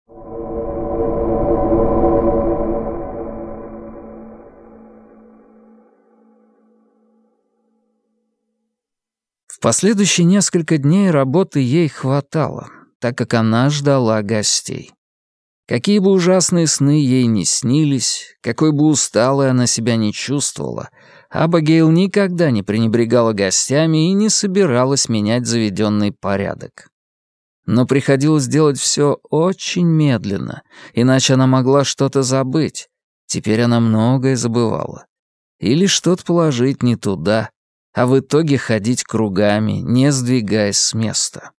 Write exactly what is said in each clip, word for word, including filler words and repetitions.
В последующие несколько дней работы ей хватало, так как она ждала гостей. Какие бы ужасные сны ей ни снились, какой бы усталой она себя не чувствовала, Абигейл никогда не пренебрегала гостями и не собиралась менять заведенный порядок. Но приходилось делать все очень медленно, иначе она могла что-то забыть. Теперь она многое забывала. Или что-то положить не туда, а в итоге ходить кругами, не сдвигаясь с места.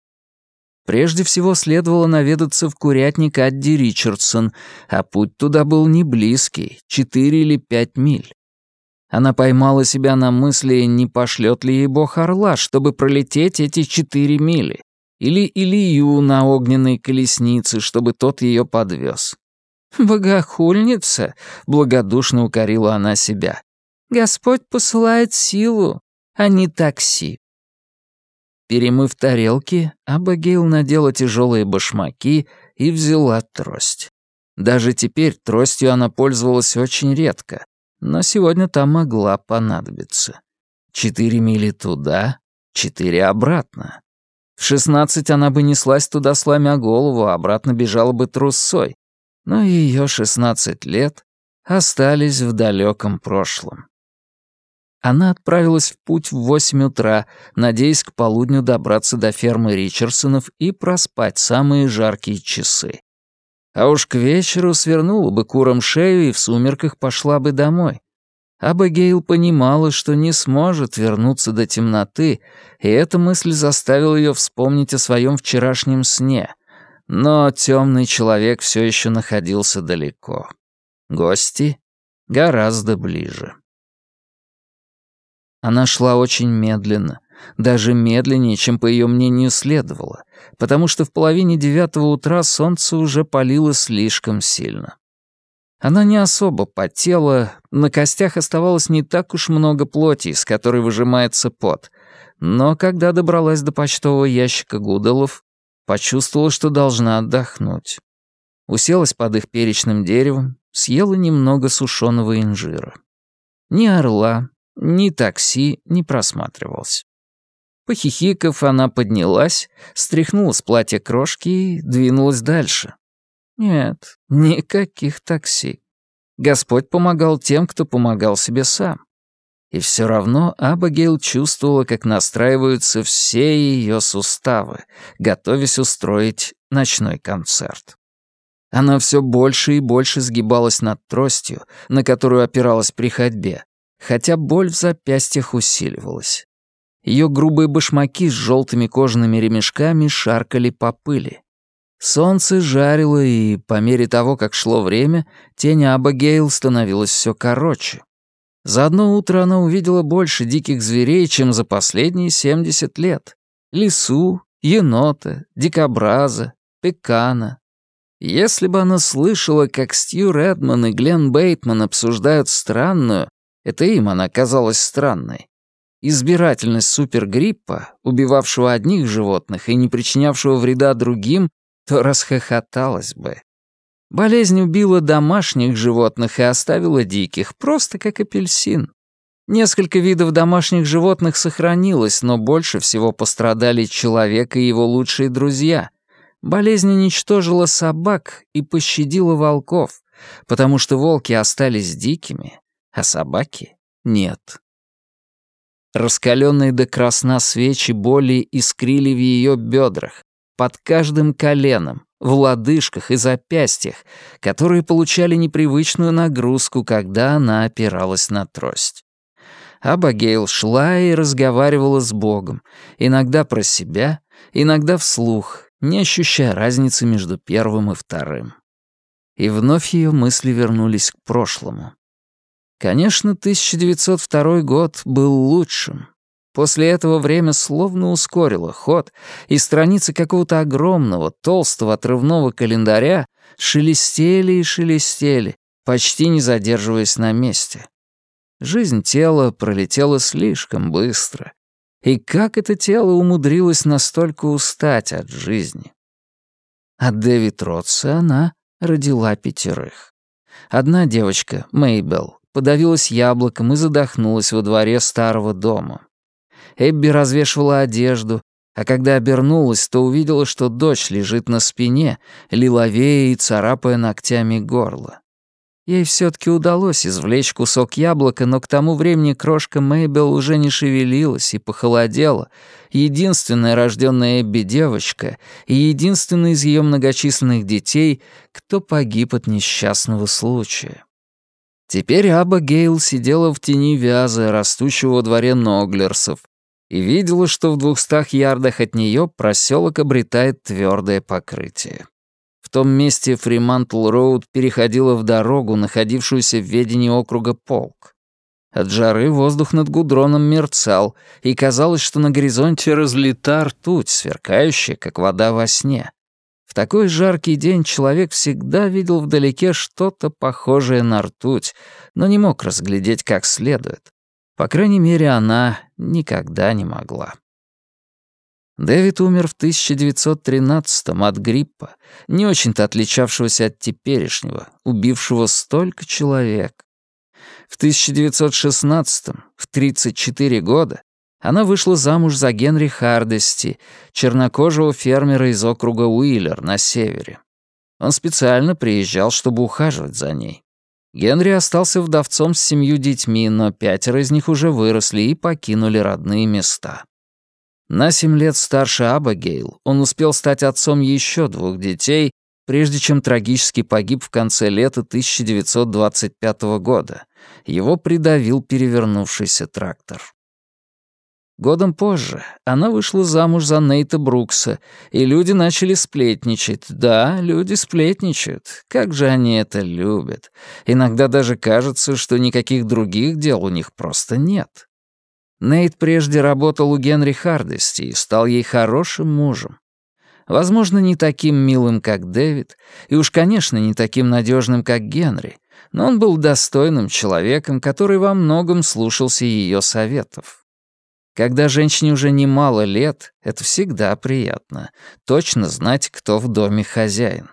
Прежде всего следовало наведаться в курятник Адди Ричардсон, а путь туда был не близкий, четыре или пять миль. Она поймала себя на мысли, не пошлет ли ей бог орла, чтобы пролететь эти четыре мили, или Илью на огненной колеснице, чтобы тот ее подвез. «Богохульница!» — благодушно укорила она себя. «Господь посылает силу, а не такси». Перемыв тарелки, Абигейл надела тяжелые башмаки и взяла трость. Даже теперь тростью она пользовалась очень редко, но сегодня та могла понадобиться. Четыре мили туда, четыре обратно. В шестнадцать она бы неслась туда, сломя голову, а обратно бежала бы трусцой. Но ее шестнадцать лет остались в далеком прошлом. Она отправилась в путь в восемь утра, надеясь к полудню добраться до фермы Ричардсонов и проспать самые жаркие часы. А уж к вечеру свернула бы курам шею и в сумерках пошла бы домой. Абигейл понимала, что не сможет вернуться до темноты, и эта мысль заставила ее вспомнить о своем вчерашнем сне. Но темный человек все еще находился далеко. Гости гораздо ближе. Она шла очень медленно, даже медленнее, чем, по ее мнению, следовало, потому что в половине девятого утра солнце уже палило слишком сильно. Она не особо потела, на костях оставалось не так уж много плоти, из которой выжимается пот, но когда добралась до почтового ящика Гудалов, почувствовала, что должна отдохнуть. Уселась под их перечным деревом, съела немного сушеного инжира. Ни орла, ни такси не просматривалось. Похихикав, она поднялась, стряхнула с платья крошки и двинулась дальше. Нет, никаких такси. Господь помогал тем, кто помогал себе сам. И все равно Абигейл чувствовала, как настраиваются все ее суставы, готовясь устроить ночной концерт. Она все больше и больше сгибалась над тростью, на которую опиралась при ходьбе, хотя боль в запястьях усиливалась. Ее грубые башмаки с желтыми кожаными ремешками шаркали по пыли. Солнце жарило, и по мере того, как шло время, тень Абигейл становилась все короче. За одно утро она увидела больше диких зверей, чем за последние семьдесят лет. Лису, енота, дикобраза, пекана. Если бы она слышала, как Стью Редман и Глен Бейтман обсуждают странную, это им она казалась странной, избирательность супергриппа, убивавшего одних животных и не причинявшего вреда другим, то расхохоталась бы. Болезнь убила домашних животных и оставила диких, просто как апельсин. Несколько видов домашних животных сохранилось, но больше всего пострадали человек и его лучшие друзья. Болезнь уничтожила собак и пощадила волков, потому что волки остались дикими, а собаки — нет. Раскаленные до красна свечи боли искрили в ее бедрах, под каждым коленом, в лодыжках и запястьях, которые получали непривычную нагрузку, когда она опиралась на трость. Абигейл шла и разговаривала с Богом, иногда про себя, иногда вслух, не ощущая разницы между первым и вторым. И вновь ее мысли вернулись к прошлому. Конечно, тысяча девятьсот второй год был лучшим. После этого время словно ускорило ход, и страницы какого-то огромного, толстого отрывного календаря шелестели и шелестели, почти не задерживаясь на месте. Жизнь тела пролетела слишком быстро. И как это тело умудрилось настолько устать от жизни? От Дэвид Ротса она родила пятерых. Одна девочка, Мейбел, подавилась яблоком и задохнулась во дворе старого дома. Эбби развешивала одежду, а когда обернулась, то увидела, что дочь лежит на спине, лиловея и царапая ногтями горло. Ей все-таки удалось извлечь кусок яблока, но к тому времени крошка Мейбел уже не шевелилась и похолодела, единственная рожденная Эбби девочка и единственный из ее многочисленных детей, кто погиб от несчастного случая. Теперь Аба Гейл сидела в тени вяза, растущего во дворе Ноглерсов, и видела, что в двухстах ярдах от нее проселок обретает твердое покрытие. В том месте Фримантл-Роуд переходила в дорогу, находившуюся в ведении округа Полк. От жары воздух над гудроном мерцал, и казалось, что на горизонте разлита ртуть, сверкающая, как вода во сне. В такой жаркий день человек всегда видел вдалеке что-то похожее на ртуть, но не мог разглядеть как следует. По крайней мере, она никогда не могла. Дэвид умер в тысяча девятьсот тринадцатом от гриппа, не очень-то отличавшегося от теперешнего, убившего столько человек. В тысяча девятьсот шестнадцатом, в тридцать четыре года, она вышла замуж за Генри Хардести, чернокожего фермера из округа Уиллер на севере. Он специально приезжал, чтобы ухаживать за ней. Генри остался вдовцом с семью детьми, но пятеро из них уже выросли и покинули родные места. На семь лет старше Абигейл он успел стать отцом еще двух детей, прежде чем трагически погиб в конце лета тысяча девятьсот двадцать пятого года. Его придавил перевернувшийся трактор. Годом позже она вышла замуж за Нейта Брукса, и люди начали сплетничать. Да, люди сплетничают. Как же они это любят. Иногда даже кажется, что никаких других дел у них просто нет. Нейт прежде работал у Генри Хардести и стал ей хорошим мужем. Возможно, не таким милым, как Дэвид, и уж, конечно, не таким надежным, как Генри, но он был достойным человеком, который во многом слушался ее советов. Когда женщине уже немало лет, это всегда приятно, точно знать, кто в доме хозяин.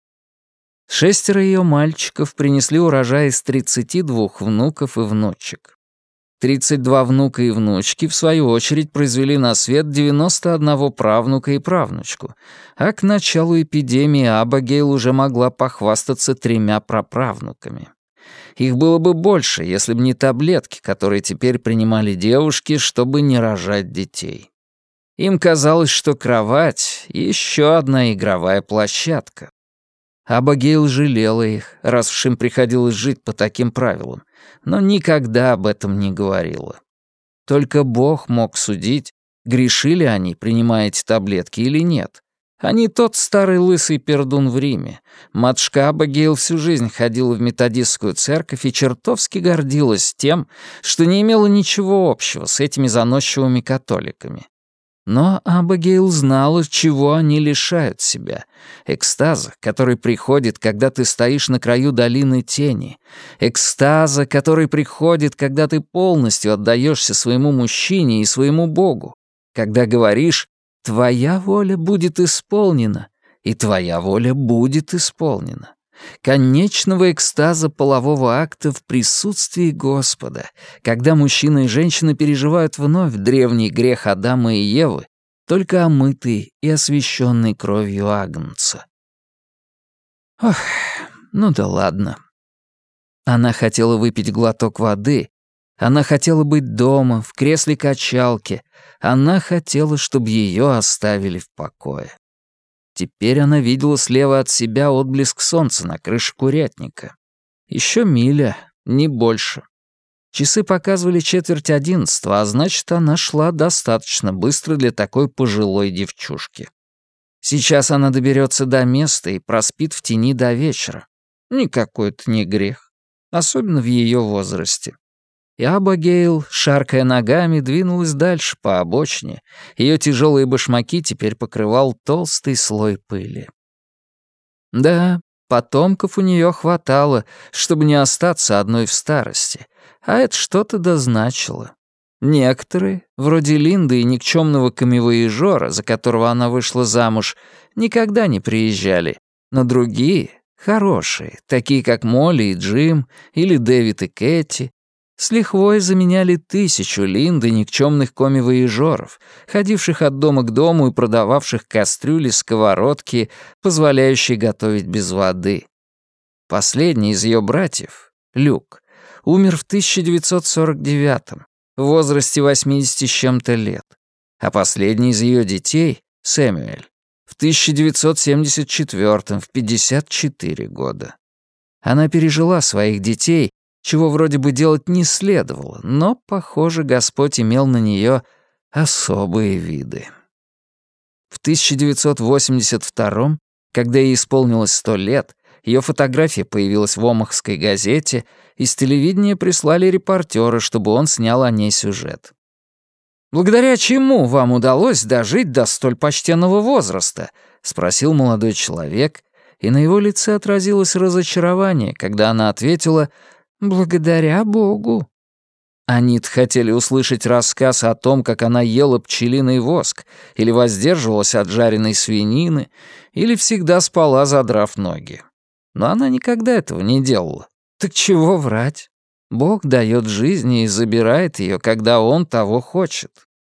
Шестеро ее мальчиков принесли урожай из тридцати двух внуков и внучек. тридцать два внука и внучки, в свою очередь, произвели на свет девяносто одного правнука и правнучку, а к началу эпидемии Абигейл уже могла похвастаться тремя праправнуками. Их было бы больше, если бы не таблетки, которые теперь принимали девушки, чтобы не рожать детей. Им казалось, что кровать — еще одна игровая площадка. Абигейл жалела их, раз уж им приходилось жить по таким правилам, но никогда об этом не говорила. Только Бог мог судить, грешили они, принимая эти таблетки, или нет. А не тот старый лысый пердун в Риме. Матушка Абигейл всю жизнь ходила в методистскую церковь и чертовски гордилась тем, что не имела ничего общего с этими заносчивыми католиками. Но Абигейл знала, чего они лишают себя. Экстаза, который приходит, когда ты стоишь на краю долины тени. Экстаза, который приходит, когда ты полностью отдаешься своему мужчине и своему Богу. Когда говоришь «Твоя воля будет исполнена», и «Твоя воля будет исполнена». Конечного экстаза полового акта в присутствии Господа, когда мужчина и женщина переживают вновь древний грех Адама и Евы, только омытый и освященный кровью Агнца. Ох, ну да ладно. Она хотела выпить глоток воды, она хотела быть дома, в кресле-качалке, она хотела, чтобы ее оставили в покое. Теперь она видела слева от себя отблеск солнца на крыше курятника. Еще миля, не больше. Часы показывали четверть одиннадцатого, а значит, она шла достаточно быстро для такой пожилой девчушки. Сейчас она доберется до места и проспит в тени до вечера. Никакой это не грех, особенно в ее возрасте. И Абигейл, шаркая ногами, двинулась дальше по обочине. Ее тяжелые башмаки теперь покрывал толстый слой пыли. Да, потомков у нее хватало, чтобы не остаться одной в старости, а это что-то дозначило. Некоторые, вроде Линды и никчемного камевояжера, за которого она вышла замуж, никогда не приезжали, но другие, хорошие, такие как Молли и Джим или Дэвид и Кэти, с лихвой заменяли тысячу Линд и никчемных комивояжеров, ходивших от дома к дому и продававших кастрюли, сковородки, позволяющие готовить без воды. Последний из ее братьев, Люк, умер в тысяча девятьсот сорок девятом, в возрасте восьмидесяти с чем-то лет, а последний из ее детей, Сэмюэль, в тысяча девятьсот семьдесят четвёртом, в пятьдесят четыре года. Она пережила своих детей, чего вроде бы делать не следовало, но, похоже, Господь имел на нее особые виды. В тысяча девятьсот восемьдесят втором, когда ей исполнилось сто лет, ее фотография появилась в Омахской газете, и с телевидения прислали репортера, чтобы он снял о ней сюжет. «Благодаря чему вам удалось дожить до столь почтенного возраста?» — спросил молодой человек, и на его лице отразилось разочарование, когда она ответила «благодаря Богу». Они-то хотели услышать рассказ о том, как она ела пчелиный воск, или воздерживалась от жареной свинины, или всегда спала, задрав ноги. Но она никогда этого не делала. Так чего врать? Бог дает жизнь и забирает ее, когда Он того хочет.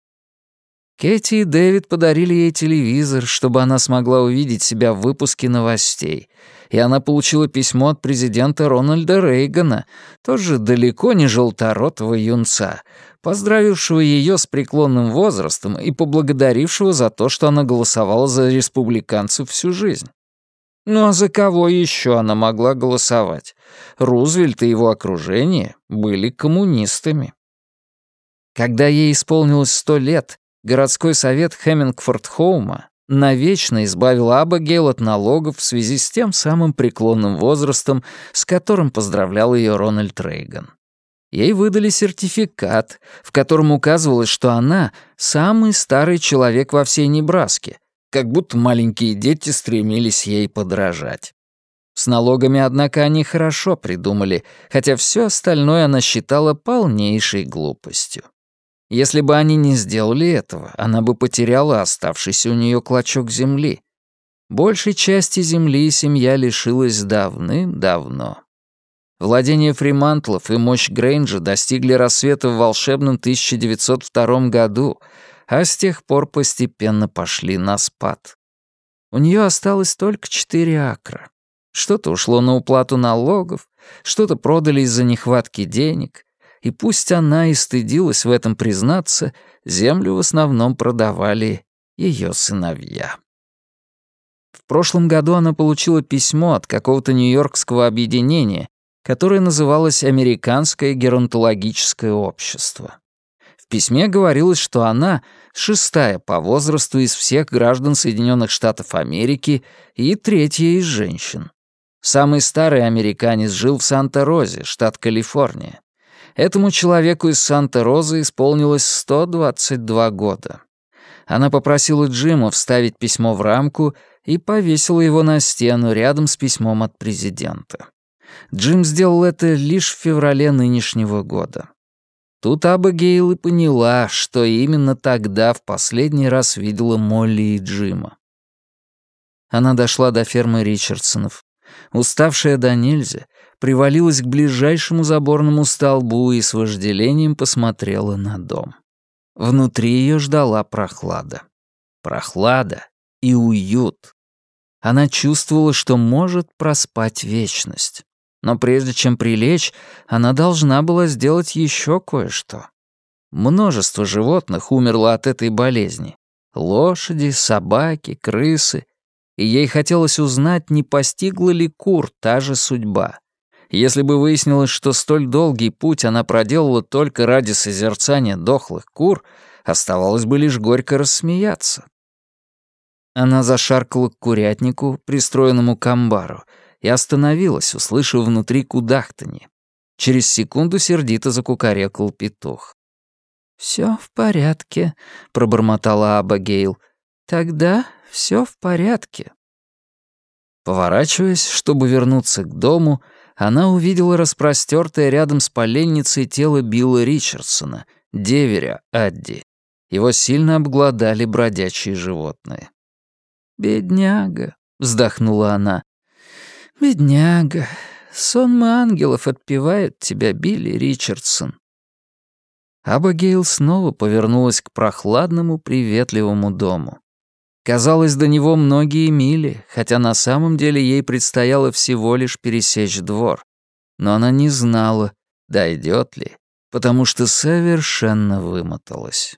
Кэти и Дэвид подарили ей телевизор, чтобы она смогла увидеть себя в выпуске новостей, и она получила письмо от президента Рональда Рейгана, тоже далеко не желторотого юнца, поздравившего ее с преклонным возрастом и поблагодарившего за то, что она голосовала за республиканцев всю жизнь. Ну а за кого еще она могла голосовать? Рузвельт и его окружение были коммунистами. Когда ей исполнилось сто лет, городской совет Хеммингфорд-Хоума навечно избавил Абигейл от налогов в связи с тем самым преклонным возрастом, с которым поздравлял ее Рональд Рейган. Ей выдали сертификат, в котором указывалось, что она самый старый человек во всей Небраске, как будто маленькие дети стремились ей подражать. С налогами, однако, они хорошо придумали, хотя все остальное она считала полнейшей глупостью. Если бы они не сделали этого, она бы потеряла оставшийся у нее клочок земли. Большей части земли семья лишилась давным-давно. Владения Фримантлов и мощь Грейнджа достигли рассвета в волшебном тысяча девятьсот втором году, а с тех пор постепенно пошли на спад. У нее осталось только четыре акра. Что-то ушло на уплату налогов, что-то продали из-за нехватки денег, и пусть она и стыдилась в этом признаться, землю в основном продавали ее сыновья. В прошлом году она получила письмо от какого-то нью-йоркского объединения, которое называлось «Американское геронтологическое общество». В письме говорилось, что она шестая по возрасту из всех граждан Соединенных Штатов Америки и третья из женщин. Самый старый американец жил в Санта-Розе, штат Калифорния. Этому человеку из Санта-Розы исполнилось сто двадцать два года. Она попросила Джима вставить письмо в рамку и повесила его на стену рядом с письмом от президента. Джим сделал это лишь в феврале нынешнего года. Тут Абигейл и поняла, что именно тогда в последний раз видела Молли и Джима. Она дошла до фермы Ричардсонов. Уставшая до нельзя, привалилась к ближайшему заборному столбу и с вожделением посмотрела на дом. Внутри ее ждала прохлада. Прохлада и уют. Она чувствовала, что может проспать вечность. Но прежде чем прилечь, она должна была сделать еще кое-что. Множество животных умерло от этой болезни. Лошади, собаки, крысы. И ей хотелось узнать, не постигла ли кур та же судьба. Если бы выяснилось, что столь долгий путь она проделала только ради созерцания дохлых кур, оставалось бы лишь горько рассмеяться. Она зашаркала к курятнику, пристроенному к амбару, и остановилась, услышав внутри кудахтанье. Через секунду сердито закукарекал петух. «Всё в порядке», — пробормотала Абигейл. «Тогда всё в порядке». Поворачиваясь, чтобы вернуться к дому, она увидела распростёртое рядом с поленницей тело Билла Ричардсона, деверя Адди. Его сильно обглодали бродячие животные. «Бедняга», — вздохнула она. «Бедняга, сонмы ангелов отпевают тебя, Билли Ричардсон». Абигейл снова повернулась к прохладному, приветливому дому. Казалось, до него многие мили, хотя на самом деле ей предстояло всего лишь пересечь двор. Но она не знала, дойдет ли, потому что совершенно вымоталась.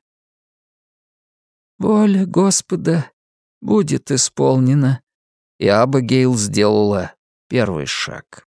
«Воля Господа будет исполнена», и Абигейл сделала первый шаг.